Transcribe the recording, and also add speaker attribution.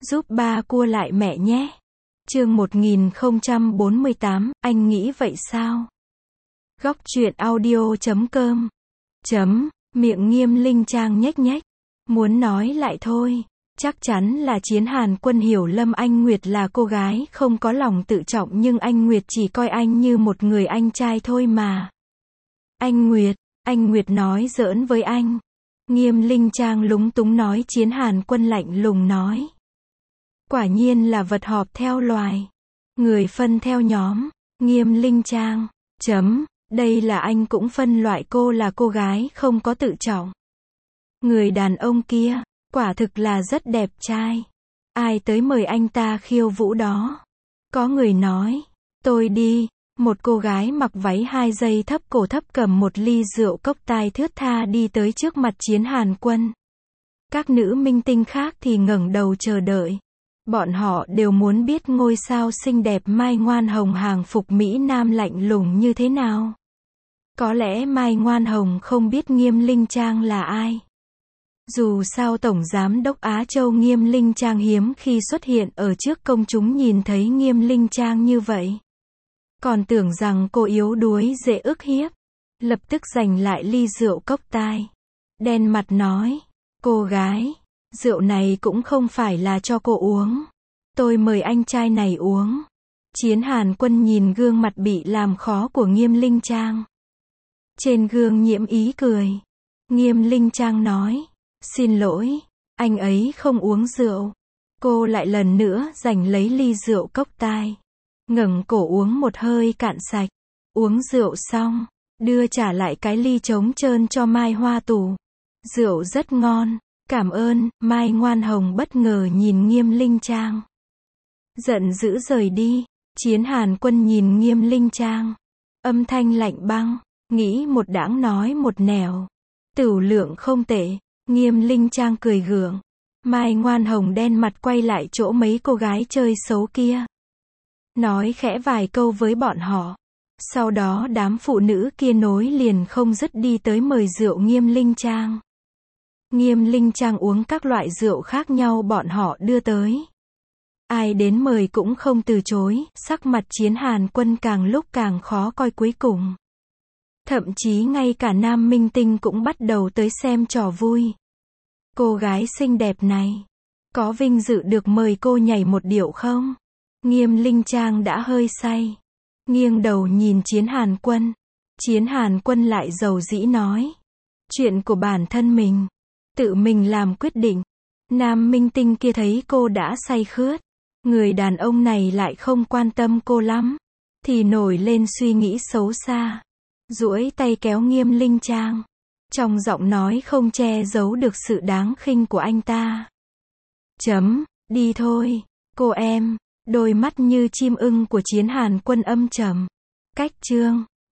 Speaker 1: Giúp ba cua lại mẹ nhé. Chương 1048, anh nghĩ vậy sao? Góc truyện audio.com. Miệng Nghiêm Linh Trang nhếch nhếch. Muốn nói lại thôi. Chắc chắn là Chiến Hàn Quân hiểu Lâm Anh Nguyệt là cô gái không có lòng tự trọng, nhưng anh Nguyệt chỉ coi anh như một người anh trai thôi mà. Anh Nguyệt nói giỡn với anh. Nghiêm Linh Trang lúng túng nói. Chiến Hàn Quân lạnh lùng nói. Quả nhiên là vật họp theo loài. Người phân theo nhóm. Nghiêm Linh Trang. Đây là anh cũng phân loại cô là cô gái không có tự trọng. Người đàn ông kia, quả thực là rất đẹp trai. Ai tới mời anh ta khiêu vũ đó? Có người nói, tôi đi. Một cô gái mặc váy 2 dây thấp cổ thấp cầm một ly rượu cốc tai thướt tha đi tới trước mặt Chiến Hàn Quân. Các nữ minh tinh khác thì ngẩng đầu chờ đợi. Bọn họ đều muốn biết ngôi sao xinh đẹp Mai Ngoan Hồng hàng phục Mỹ Nam lạnh lùng như thế nào. Có lẽ Mai Ngoan Hồng không biết Nghiêm Linh Trang là ai. Dù sao Tổng Giám đốc Á Châu Nghiêm Linh Trang hiếm khi xuất hiện ở trước công chúng, nhìn thấy Nghiêm Linh Trang như vậy. Còn tưởng rằng cô yếu đuối dễ ức hiếp. Lập tức giành lại ly rượu cốc tai. Đen mặt nói, cô gái, rượu này cũng không phải là cho cô uống. Tôi mời anh trai này uống. Chiến Hàn Quân nhìn gương mặt bị làm khó của Nghiêm Linh Trang. Trên gương nhiễm ý cười. Nghiêm Linh Trang nói, xin lỗi, anh ấy không uống rượu. Cô lại lần nữa giành lấy ly rượu cốc tai. Ngẩng cổ uống một hơi cạn sạch. Uống rượu xong, đưa trả lại cái ly trống trơn cho Mai Hoa Tù. Rượu rất ngon, cảm ơn. Mai Ngoan Hồng bất ngờ nhìn Nghiêm Linh Trang. Giận dữ rời đi. Chiến Hàn Quân nhìn Nghiêm Linh Trang. Âm thanh lạnh băng, nghĩ một đãng nói một nẻo. Tửu lượng không tệ. Nghiêm Linh Trang cười gượng. Mai Ngoan Hồng đen mặt quay lại chỗ mấy cô gái chơi xấu kia. Nói khẽ vài câu với bọn họ. Sau đó đám phụ nữ kia nối liền không dứt đi tới mời rượu Nghiêm Linh Trang. Nghiêm Linh Trang uống các loại rượu khác nhau bọn họ đưa tới. Ai đến mời cũng không từ chối, sắc mặt Chiến Hàn Quân càng lúc càng khó coi cuối cùng. Thậm chí ngay cả nam minh tinh cũng bắt đầu tới xem trò vui. Cô gái xinh đẹp này, có vinh dự được mời cô nhảy một điệu không? Nghiêm Linh Trang đã hơi say. Nghiêng đầu nhìn Chiến Hàn Quân. Chiến Hàn Quân lại dầu dĩ nói. Chuyện của bản thân mình. Tự mình làm quyết định. Nam minh tinh kia thấy cô đã say khướt. Người đàn ông này lại không quan tâm cô lắm. Thì nổi lên suy nghĩ xấu xa. Duỗi tay kéo Nghiêm Linh Trang. Trong giọng nói không che giấu được sự đáng khinh của anh ta. Đi thôi, cô em. Đôi mắt như chim ưng của Chiến Hàn Quân âm trầm. Cách chương